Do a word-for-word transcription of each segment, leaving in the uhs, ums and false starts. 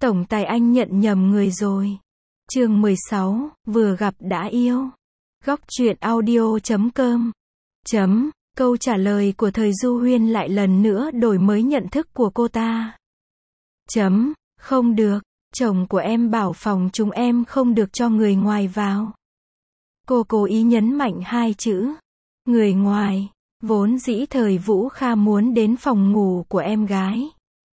Tổng tài anh nhận nhầm người rồi. Chương mười sáu, vừa gặp đã yêu. Góc truyện audio chấm com. Chấm, câu trả lời của thời Du Huyên lại lần nữa đổi mới nhận thức của cô ta. Chấm, không được, chồng của em bảo phòng chúng em không được cho người ngoài vào. Cô cố ý nhấn mạnh hai chữ, người ngoài, vốn dĩ thời Vũ Kha muốn đến phòng ngủ của em gái.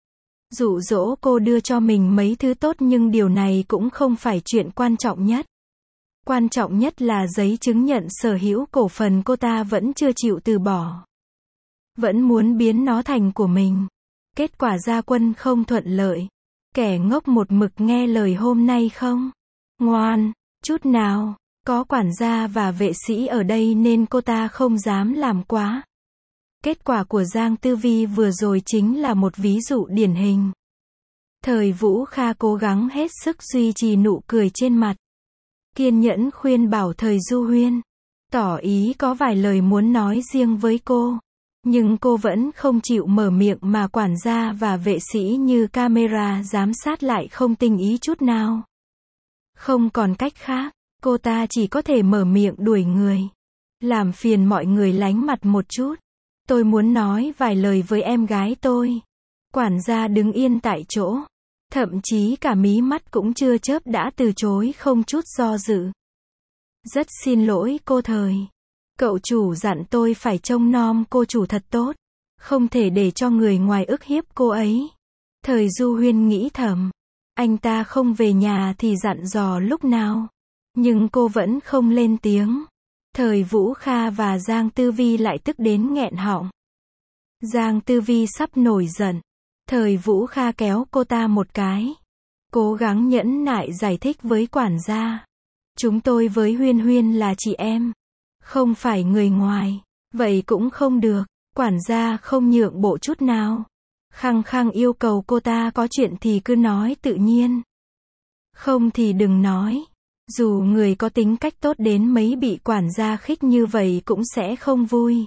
Dụ dỗ cô đưa cho mình mấy thứ tốt nhưng điều này cũng không phải chuyện quan trọng nhất. Quan trọng nhất là giấy chứng nhận sở hữu cổ phần cô ta vẫn chưa chịu từ bỏ. Vẫn muốn biến nó thành của mình. Kết quả ra quân không thuận lợi. Kẻ ngốc một mực nghe lời hôm nay không ngoan chút nào. Có quản gia và vệ sĩ ở đây nên cô ta không dám làm quá. Kết quả của Giang Tư Vi vừa rồi chính là một ví dụ điển hình. Thời Vũ Kha cố gắng hết sức duy trì nụ cười trên mặt. Kiên nhẫn khuyên bảo thời Du Huyên. Tỏ ý có vài lời muốn nói riêng với cô. Nhưng cô vẫn không chịu mở miệng mà quản gia và vệ sĩ như camera giám sát lại không tinh ý chút nào. Không còn cách khác, cô ta chỉ có thể mở miệng đuổi người. Làm phiền mọi người lánh mặt một chút. Tôi muốn nói vài lời với em gái tôi. Quản gia đứng yên tại chỗ. Thậm chí cả mí mắt cũng chưa chớp đã từ chối không chút do dự. Rất xin lỗi cô thời. Cậu chủ dặn tôi phải trông nom cô chủ thật tốt. Không thể để cho người ngoài ức hiếp cô ấy. Thời Du Huyên nghĩ thầm. Anh ta không về nhà thì dặn dò lúc nào. Nhưng cô vẫn không lên tiếng. Thời Vũ Kha và Giang Tư Vi lại tức đến nghẹn họng. Giang Tư Vi sắp nổi giận. Thời Vũ Kha kéo cô ta một cái. Cố gắng nhẫn nại giải thích với quản gia. Chúng tôi với Huyên Huyên là chị em. Không phải người ngoài. Vậy cũng không được. Quản gia không nhượng bộ chút nào. Khăng khăng yêu cầu cô ta có chuyện thì cứ nói tự nhiên. Không thì đừng nói. Dù người có tính cách tốt đến mấy bị quản gia khích như vậy cũng sẽ không vui.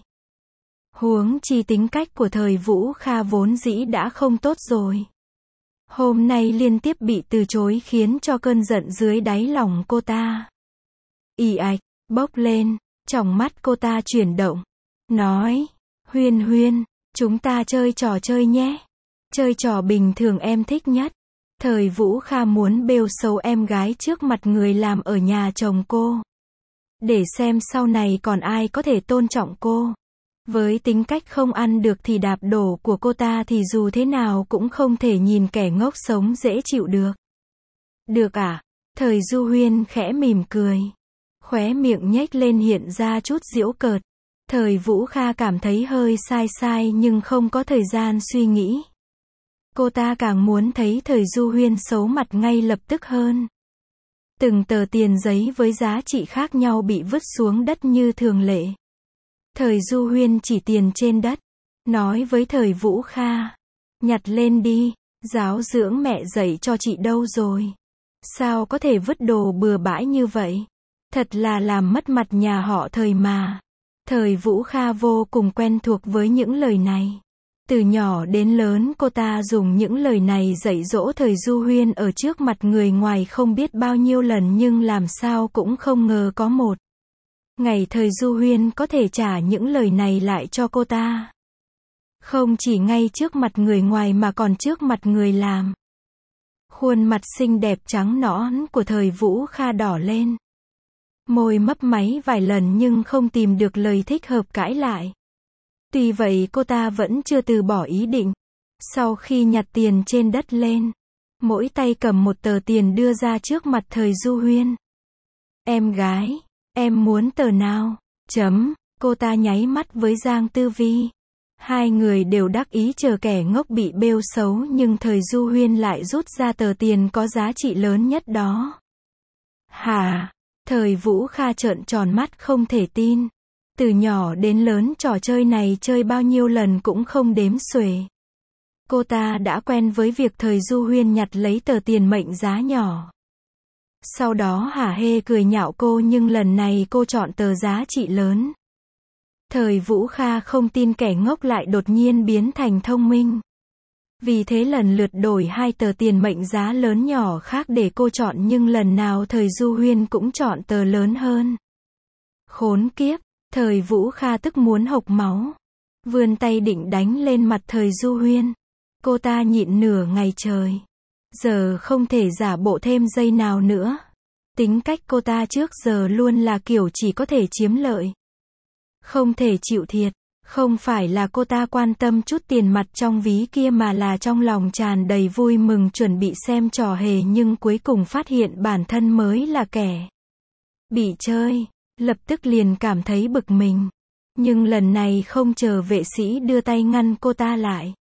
Huống chi tính cách của thời Vũ Kha vốn dĩ đã không tốt rồi. Hôm nay liên tiếp bị từ chối khiến cho cơn giận dưới đáy lòng cô ta ì ạch, bốc lên, tròng mắt cô ta chuyển động. Nói, Huyên Huyên, chúng ta chơi trò chơi nhé. Chơi trò bình thường em thích nhất. Thời Vũ Kha muốn bêu xấu em gái trước mặt người làm ở nhà chồng cô. Để xem sau này còn ai có thể tôn trọng cô. Với tính cách không ăn được thì đạp đổ của cô ta thì dù thế nào cũng không thể nhìn kẻ ngốc sống dễ chịu được. Được à? Thời Du Huyên khẽ mỉm cười. Khóe miệng nhếch lên hiện ra chút giễu cợt. Thời Vũ Kha cảm thấy hơi sai sai nhưng không có thời gian suy nghĩ. Cô ta càng muốn thấy thời Du Huyên xấu mặt ngay lập tức hơn. Từng tờ tiền giấy với giá trị khác nhau bị vứt xuống đất như thường lệ. Thời Du Huyên chỉ tiền trên đất. Nói với thời Vũ Kha. Nhặt lên đi. Giáo dưỡng mẹ dạy cho chị đâu rồi? Sao có thể vứt đồ bừa bãi như vậy? Thật là làm mất mặt nhà họ thời mà. Thời Vũ Kha vô cùng quen thuộc với những lời này. Từ nhỏ đến lớn cô ta dùng những lời này dạy dỗ thời Du Huyên ở trước mặt người ngoài không biết bao nhiêu lần nhưng làm sao cũng không ngờ có một ngày thời Du Huyên có thể trả những lời này lại cho cô ta. Không chỉ ngay trước mặt người ngoài mà còn trước mặt người làm. Khuôn mặt xinh đẹp trắng nõn của thời Vũ Kha đỏ lên. Môi mấp máy vài lần nhưng không tìm được lời thích hợp cãi lại. Tuy vậy cô ta vẫn chưa từ bỏ ý định. Sau khi nhặt tiền trên đất lên, mỗi tay cầm một tờ tiền đưa ra trước mặt thời Du Huyên. Em gái, em muốn tờ nào? Chấm, cô ta nháy mắt với Giang Tư Vi. Hai người đều đắc ý chờ kẻ ngốc bị bêu xấu nhưng thời Du Huyên lại rút ra tờ tiền có giá trị lớn nhất đó. Hả? Thời Vũ Kha trợn tròn mắt không thể tin. Từ nhỏ đến lớn trò chơi này chơi bao nhiêu lần cũng không đếm xuể. Cô ta đã quen với việc thời Du Huyên nhặt lấy tờ tiền mệnh giá nhỏ. Sau đó hả hê cười nhạo cô nhưng lần này cô chọn tờ giá trị lớn. Thời Vũ Kha không tin kẻ ngốc lại đột nhiên biến thành thông minh. Vì thế lần lượt đổi hai tờ tiền mệnh giá lớn nhỏ khác để cô chọn nhưng lần nào thời Du Huyên cũng chọn tờ lớn hơn. Khốn kiếp, thời Vũ Kha tức muốn hộc máu. Vươn tay định đánh lên mặt thời Du Huyên. Cô ta nhịn nửa ngày trời. Giờ không thể giả bộ thêm giây nào nữa. Tính cách cô ta trước giờ luôn là kiểu chỉ có thể chiếm lợi. Không thể chịu thiệt. Không phải là cô ta quan tâm chút tiền mặt trong ví kia mà là trong lòng tràn đầy vui mừng chuẩn bị xem trò hề nhưng cuối cùng phát hiện bản thân mới là kẻ bị chơi. Lập tức liền cảm thấy bực mình. Nhưng lần này không chờ vệ sĩ đưa tay ngăn cô ta lại.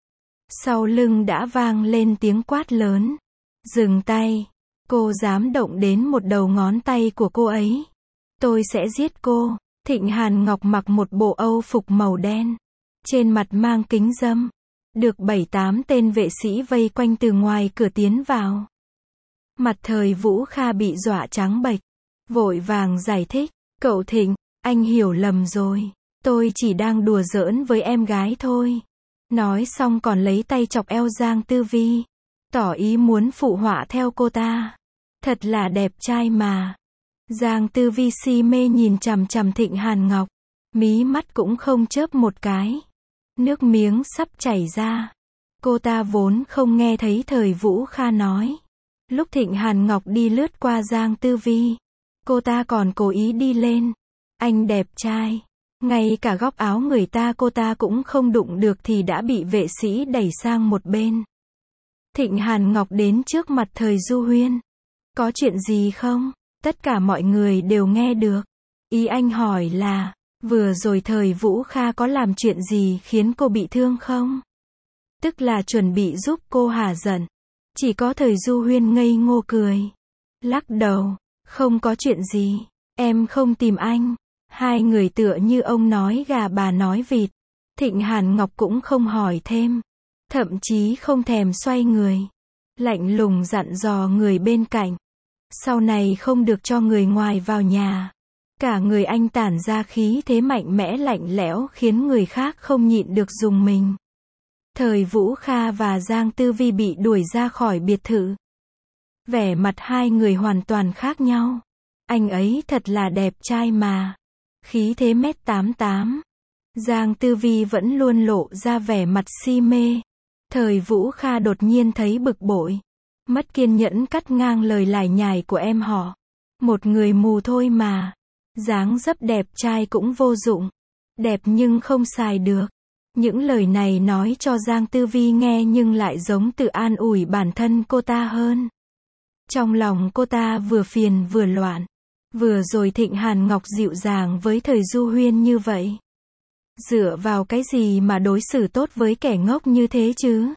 Sau lưng đã vang lên tiếng quát lớn. Dừng tay. Cô dám động đến một đầu ngón tay của cô ấy. Tôi sẽ giết cô. Thịnh Hàn Ngọc mặc một bộ âu phục màu đen. Trên mặt mang kính râm. Được bảy tám tên vệ sĩ vây quanh từ ngoài cửa tiến vào. Mặt thời Vũ Kha bị dọa trắng bệch. Vội vàng giải thích. Cậu Thịnh, anh hiểu lầm rồi. Tôi chỉ đang đùa giỡn với em gái thôi. Nói xong còn lấy tay chọc eo Giang Tư Vi. Tỏ ý muốn phụ họa theo cô ta. Thật là đẹp trai mà. Giang Tư Vi si mê nhìn chằm chằm Thịnh Hàn Ngọc. Mí mắt cũng không chớp một cái. Nước miếng sắp chảy ra. Cô ta vốn không nghe thấy thời Vũ Kha nói. Lúc Thịnh Hàn Ngọc đi lướt qua Giang Tư Vi. Cô ta còn cố ý đi lên. Anh đẹp trai. Ngay cả góc áo người ta cô ta cũng không đụng được thì đã bị vệ sĩ đẩy sang một bên. Thịnh Hàn Ngọc đến trước mặt thời Du Huyên. Có chuyện gì không? Tất cả mọi người đều nghe được. Ý anh hỏi là, vừa rồi thời Vũ Kha có làm chuyện gì khiến cô bị thương không? Tức là chuẩn bị giúp cô hả giận. Chỉ có thời Du Huyên ngây ngô cười. Lắc đầu, không có chuyện gì. Em không tìm anh. Hai người tựa như ông nói gà bà nói vịt. Thịnh Hàn Ngọc cũng không hỏi thêm. Thậm chí không thèm xoay người. Lạnh lùng dặn dò người bên cạnh. Sau này không được cho người ngoài vào nhà. Cả người anh tản ra khí thế mạnh mẽ lạnh lẽo khiến người khác không nhịn được rùng mình. Thời Vũ Kha và Giang Tư Vi bị đuổi ra khỏi biệt thự. Vẻ mặt hai người hoàn toàn khác nhau. Anh ấy thật là đẹp trai mà. Khí thế mét tám tám. Giang Tư Vi vẫn luôn lộ ra vẻ mặt si mê. Thời Vũ Kha đột nhiên thấy bực bội. Mất kiên nhẫn cắt ngang lời lải nhải của em họ. Một người mù thôi mà. Dáng dấp đẹp trai cũng vô dụng. Đẹp nhưng không xài được. Những lời này nói cho Giang Tư Vi nghe nhưng lại giống tự an ủi bản thân cô ta hơn. Trong lòng cô ta vừa phiền vừa loạn. Vừa rồi Thịnh Hàn Ngọc dịu dàng với thời Du Huyên như vậy. Dựa vào cái gì mà đối xử tốt với kẻ ngốc như thế chứ?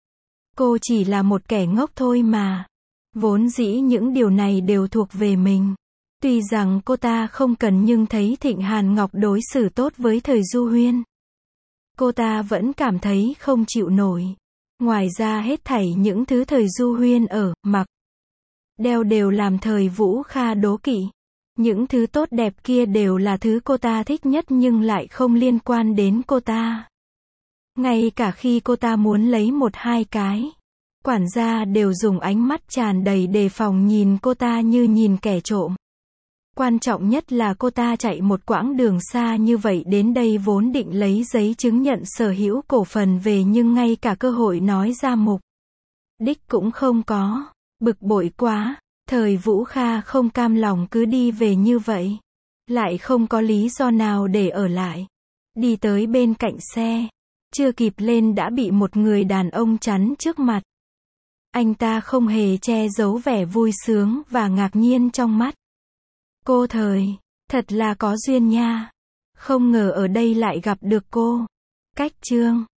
Cô chỉ là một kẻ ngốc thôi mà. Vốn dĩ những điều này đều thuộc về mình. Tuy rằng cô ta không cần nhưng thấy Thịnh Hàn Ngọc đối xử tốt với thời Du Huyên. Cô ta vẫn cảm thấy không chịu nổi. Ngoài ra hết thảy những thứ thời Du Huyên ở, mặc, đeo đều làm thời Vũ Kha đố kỵ. Những thứ tốt đẹp kia đều là thứ cô ta thích nhất nhưng lại không liên quan đến cô ta. Ngay cả khi cô ta muốn lấy một hai cái, quản gia đều dùng ánh mắt tràn đầy đề phòng nhìn cô ta như nhìn kẻ trộm. Quan trọng nhất là cô ta chạy một quãng đường xa như vậy đến đây vốn định lấy giấy chứng nhận sở hữu cổ phần về nhưng ngay cả cơ hội nói ra mục đích cũng không có. Bực bội quá. Thời Vũ Kha không cam lòng cứ đi về như vậy. Lại không có lý do nào để ở lại. Đi tới bên cạnh xe. Chưa kịp lên đã bị một người đàn ông chắn trước mặt. Anh ta không hề che giấu vẻ vui sướng và ngạc nhiên trong mắt. Cô Thời, thật là có duyên nha. Không ngờ ở đây lại gặp được cô. Cách Trương.